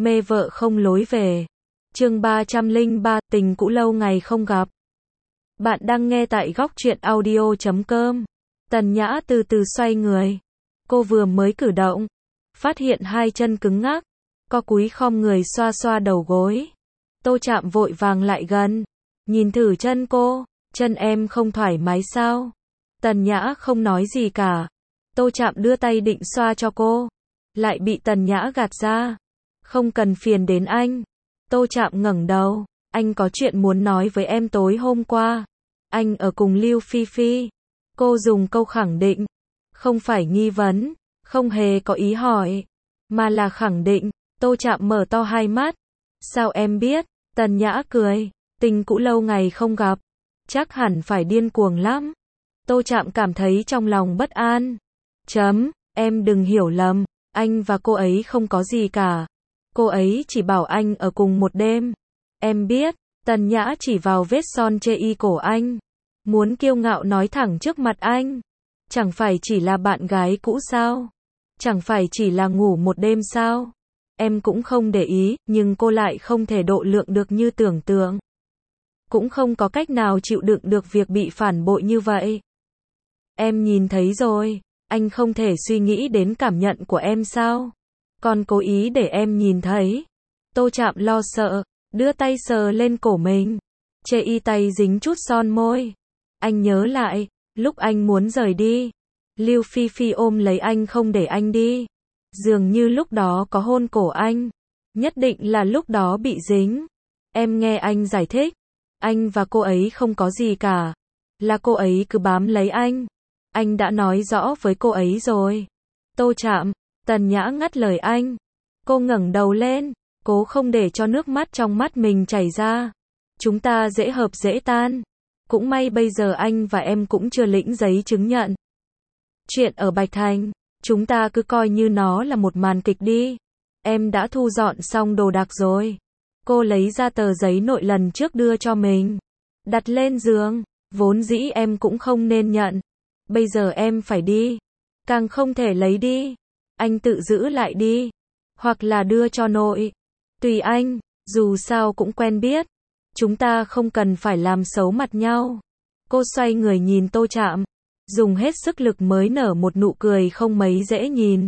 Mê vợ không lối về. Chương 303, tình cũ lâu ngày không gặp. Bạn đang nghe tại góc truyện audio.com. Tần Nhã từ từ xoay người. Cô vừa mới cử động, phát hiện hai chân cứng ngắc, co cúi khom người xoa xoa đầu gối. Tô Trạm vội vàng lại gần, nhìn thử chân cô, chân em không thoải mái sao? Tần Nhã không nói gì cả. Tô Trạm đưa tay định xoa cho cô, lại bị Tần Nhã gạt ra. Không cần phiền đến anh. Tô Trạm ngẩng đầu, anh có chuyện muốn nói với em tối hôm qua. Anh ở cùng Lưu Phi Phi. Cô dùng câu khẳng định, không phải nghi vấn, không hề có ý hỏi, mà là khẳng định. Tô Trạm mở to hai mắt. Sao em biết? Tần Nhã cười, tình cũ lâu ngày không gặp, chắc hẳn phải điên cuồng lắm. Tô Trạm cảm thấy trong lòng bất an. Em đừng hiểu lầm, anh và cô ấy không có gì cả. Cô ấy chỉ bảo anh ở cùng một đêm. Em biết. Tần Nhã chỉ vào vết son chê y cổ anh, muốn kiêu ngạo nói thẳng trước mặt anh. Chẳng phải chỉ là bạn gái cũ sao? Chẳng phải chỉ là ngủ một đêm sao? Em cũng không để ý, nhưng cô lại không thể độ lượng được như tưởng tượng. Cũng không có cách nào chịu đựng được việc bị phản bội như vậy. Em nhìn thấy rồi, anh không thể suy nghĩ đến cảm nhận của em sao? Còn cố ý để em nhìn thấy. Tô Trạm lo sợ, đưa tay sờ lên cổ mình. Chê y tay dính chút son môi. Anh nhớ lại, lúc anh muốn rời đi, Lưu Phi Phi ôm lấy anh không để anh đi. Dường như lúc đó có hôn cổ anh. Nhất định là lúc đó bị dính. Em nghe anh giải thích. Anh và cô ấy không có gì cả. Là cô ấy cứ bám lấy anh. Anh đã nói rõ với cô ấy rồi. Tô Trạm. Tần Nhã ngắt lời anh. Cô ngẩng đầu lên, cố không để cho nước mắt trong mắt mình chảy ra. Chúng ta dễ hợp dễ tan. Cũng may bây giờ anh và em cũng chưa lĩnh giấy chứng nhận. Chuyện ở Bạch Thành, chúng ta cứ coi như nó là một màn kịch đi. Em đã thu dọn xong đồ đạc rồi. Cô lấy ra tờ giấy nội lần trước đưa cho mình, đặt lên giường. Vốn dĩ em cũng không nên nhận. Bây giờ em phải đi, càng không thể lấy đi. Anh tự giữ lại đi, hoặc là đưa cho nội. Tùy anh, dù sao cũng quen biết. Chúng ta không cần phải làm xấu mặt nhau. Cô xoay người nhìn Tô Trạm, dùng hết sức lực mới nở một nụ cười không mấy dễ nhìn.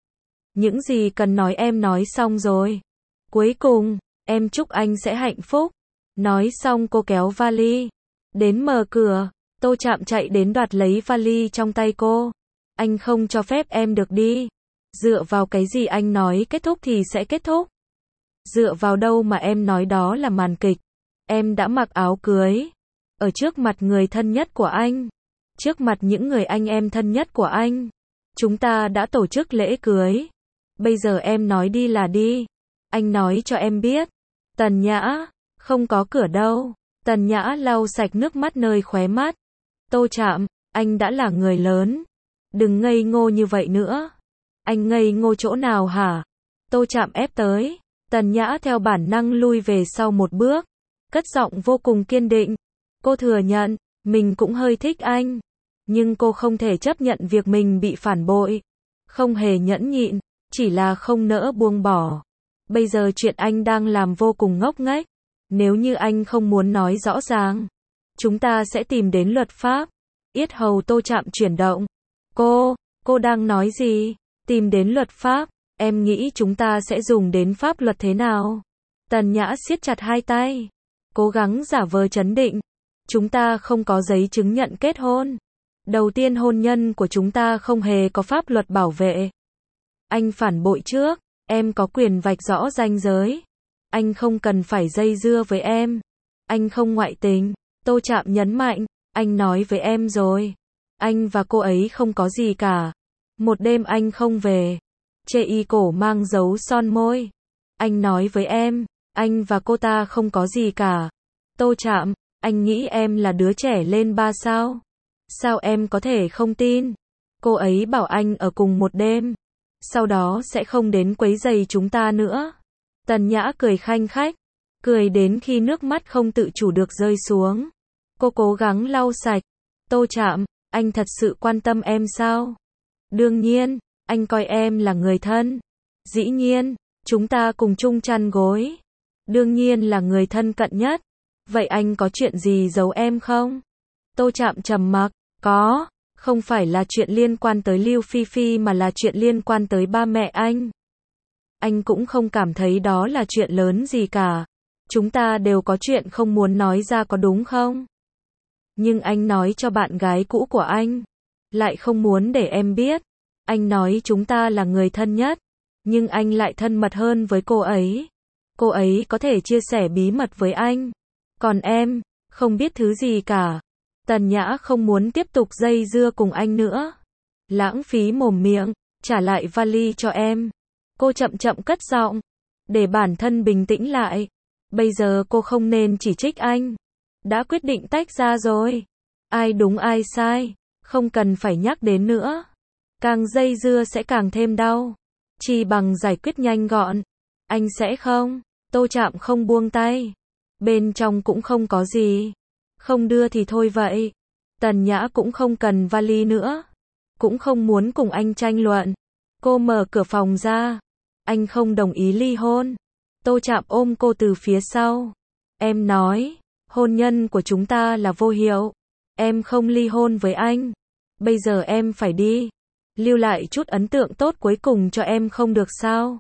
Những gì cần nói em nói xong rồi. Cuối cùng, em chúc anh sẽ hạnh phúc. Nói xong cô kéo vali đến mở cửa. Tô Trạm chạy đến đoạt lấy vali trong tay cô. Anh không cho phép em được đi. Dựa vào cái gì anh nói kết thúc thì sẽ kết thúc? Dựa vào đâu mà em nói đó là màn kịch? Em đã mặc áo cưới, ở trước mặt người thân nhất của anh, trước mặt những người anh em thân nhất của anh. Chúng ta đã tổ chức lễ cưới. Bây giờ em nói đi là đi. Anh nói cho em biết. Tần Nhã, không có cửa đâu. Tần Nhã lau sạch nước mắt nơi khóe mắt. Tô Trạm, anh đã là người lớn. Đừng ngây ngô như vậy nữa. Anh ngây ngô chỗ nào hả? Tô Trạm ép tới. Tần Nhã theo bản năng lui về sau một bước, cất giọng vô cùng kiên định. Cô thừa nhận, mình cũng hơi thích anh. Nhưng cô không thể chấp nhận việc mình bị phản bội. Không hề nhẫn nhịn, chỉ là không nỡ buông bỏ. Bây giờ chuyện anh đang làm vô cùng ngốc nghếch. Nếu như anh không muốn nói rõ ràng, chúng ta sẽ tìm đến luật pháp. Yết hầu Tô Trạm chuyển động. Cô đang nói gì? Tìm đến luật pháp? Em nghĩ chúng ta sẽ dùng đến pháp luật thế nào? Tần Nhã siết chặt hai tay, cố gắng giả vờ trấn định. Chúng ta không có giấy chứng nhận kết hôn. Đầu tiên hôn nhân của chúng ta không hề có pháp luật bảo vệ. Anh phản bội trước, em có quyền vạch rõ ranh giới. Anh không cần phải dây dưa với em. Anh không ngoại tình. Tô Trạm nhấn mạnh, anh nói với em rồi. Anh và cô ấy không có gì cả. Một đêm anh không về. Chê y cổ mang dấu son môi. Anh nói với em, anh và cô ta không có gì cả. Tô Trạm, anh nghĩ em là đứa trẻ lên 3 sao? Sao em có thể không tin? Cô ấy bảo anh ở cùng một đêm, sau đó sẽ không đến quấy rầy chúng ta nữa. Tần Nhã cười khanh khách, cười đến khi nước mắt không tự chủ được rơi xuống. Cô cố gắng lau sạch. Tô Trạm, anh thật sự quan tâm em sao? Đương nhiên, anh coi em là người thân. Dĩ nhiên, Chúng ta cùng chung chăn gối. Đương nhiên là người thân cận nhất. Vậy anh có chuyện gì giấu em không? Tô Trạm trầm mặc. Có, không phải là chuyện liên quan tới Lưu Phi Phi mà là chuyện liên quan tới ba mẹ anh. Anh cũng không cảm thấy đó là chuyện lớn gì cả. Chúng ta đều có chuyện không muốn nói ra có đúng không? Nhưng anh nói cho bạn gái cũ của anh, lại không muốn để em biết. Anh nói chúng ta là người thân nhất, nhưng anh lại thân mật hơn với cô ấy. Cô ấy có thể chia sẻ bí mật với anh. Còn em, không biết thứ gì cả. Tần Nhã không muốn tiếp tục dây dưa cùng anh nữa. Lãng phí mồm miệng, trả lại vali cho em. Cô chậm chậm cất giọng, để bản thân bình tĩnh lại. Bây giờ cô không nên chỉ trích anh. Đã quyết định tách ra rồi. Ai đúng ai sai, không cần phải nhắc đến nữa. Càng dây dưa sẽ càng thêm đau. Chỉ bằng giải quyết nhanh gọn. Anh sẽ không. Tô Trạm không buông tay. Bên trong cũng không có gì. Không đưa thì thôi vậy. Tần Nhã cũng không cần vali nữa. Cũng không muốn cùng anh tranh luận. Cô mở cửa phòng ra. Anh không đồng ý ly hôn. Tô Trạm ôm cô từ phía sau. Em nói, hôn nhân của chúng ta là vô hiệu. Em không ly hôn với anh. Bây giờ em phải đi. Lưu lại chút ấn tượng tốt cuối cùng cho em không được sao?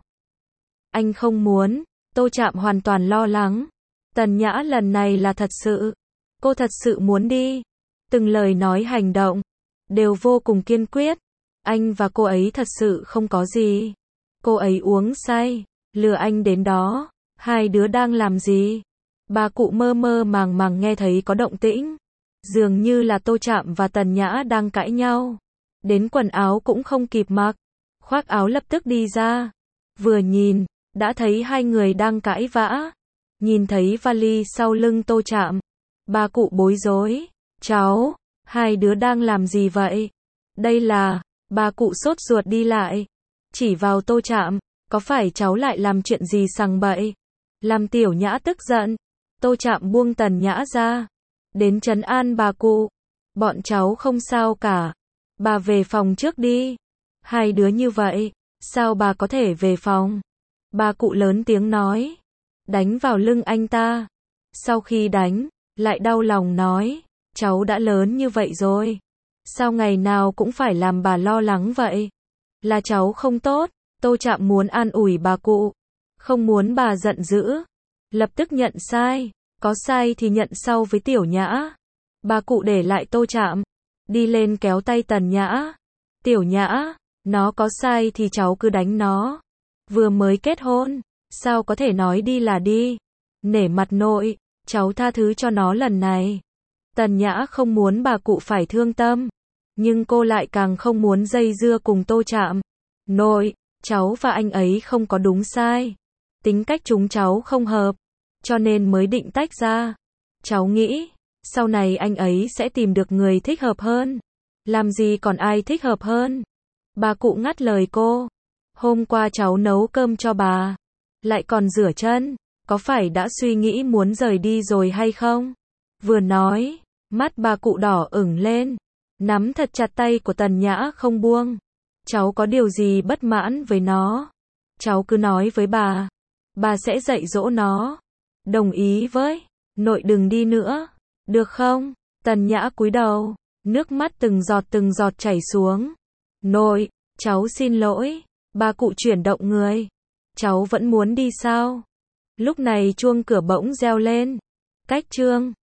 Anh không muốn. Tô Trạm hoàn toàn lo lắng. Tần Nhã lần này là thật sự. Cô thật sự muốn đi. Từng lời nói hành động đều vô cùng kiên quyết. Anh và cô ấy thật sự không có gì. Cô ấy uống say, lừa anh đến đó. Hai đứa đang làm gì? Bà cụ mơ mơ màng màng nghe thấy có động tĩnh. Dường như là Tô Trạm và Tần Nhã đang cãi nhau. Đến quần áo cũng không kịp mặc. Khoác áo lập tức đi ra. Vừa nhìn, đã thấy hai người đang cãi vã. Nhìn thấy vali sau lưng Tô Trạm. Bà cụ bối rối. Cháu, hai đứa đang làm gì vậy? Đây là, bà cụ sốt ruột đi lại. Chỉ vào Tô Trạm, có phải cháu lại làm chuyện gì sằng bậy? Làm Tiểu Nhã tức giận. Tô Trạm buông Tần Nhã ra. Đến trấn an bà cụ. Bọn cháu không sao cả. Bà về phòng trước đi. Hai đứa như vậy, sao bà có thể về phòng? Bà cụ lớn tiếng nói. Đánh vào lưng anh ta. Sau khi đánh, lại đau lòng nói. Cháu đã lớn như vậy rồi. Sao ngày nào cũng phải làm bà lo lắng vậy? Là cháu không tốt. Tô Trạm muốn an ủi bà cụ. Không muốn bà giận dữ. Lập tức nhận sai. Có sai thì nhận sau với Tiểu Nhã. Bà cụ để lại Tô Trạm. Đi lên kéo tay Tần Nhã. Tiểu Nhã, nó có sai thì cháu cứ đánh nó. Vừa mới kết hôn, sao có thể nói đi là đi. Nể mặt nội, cháu tha thứ cho nó lần này. Tần Nhã không muốn bà cụ phải thương tâm. Nhưng cô lại càng không muốn dây dưa cùng Tô Trạm. Nội, cháu và anh ấy không có đúng sai. Tính cách chúng cháu không hợp. Cho nên mới định tách ra. Cháu nghĩ, sau này anh ấy sẽ tìm được người thích hợp hơn. Làm gì còn ai thích hợp hơn? Bà cụ ngắt lời cô. Hôm qua cháu nấu cơm cho bà. Lại còn rửa chân. Có phải đã suy nghĩ muốn rời đi rồi hay không? Vừa nói, mắt bà cụ đỏ ửng lên. Nắm thật chặt tay của Tần Nhã không buông. Cháu có điều gì bất mãn với nó? Cháu cứ nói với bà. Bà sẽ dạy dỗ nó. Đồng ý với. Nội đừng đi nữa. Được không? Tần Nhã cúi đầu. Nước mắt từng giọt chảy xuống. Nội, cháu xin lỗi. Bà cụ chuyển động người. Cháu vẫn muốn đi sao? Lúc này chuông cửa bỗng reo lên. Cách chương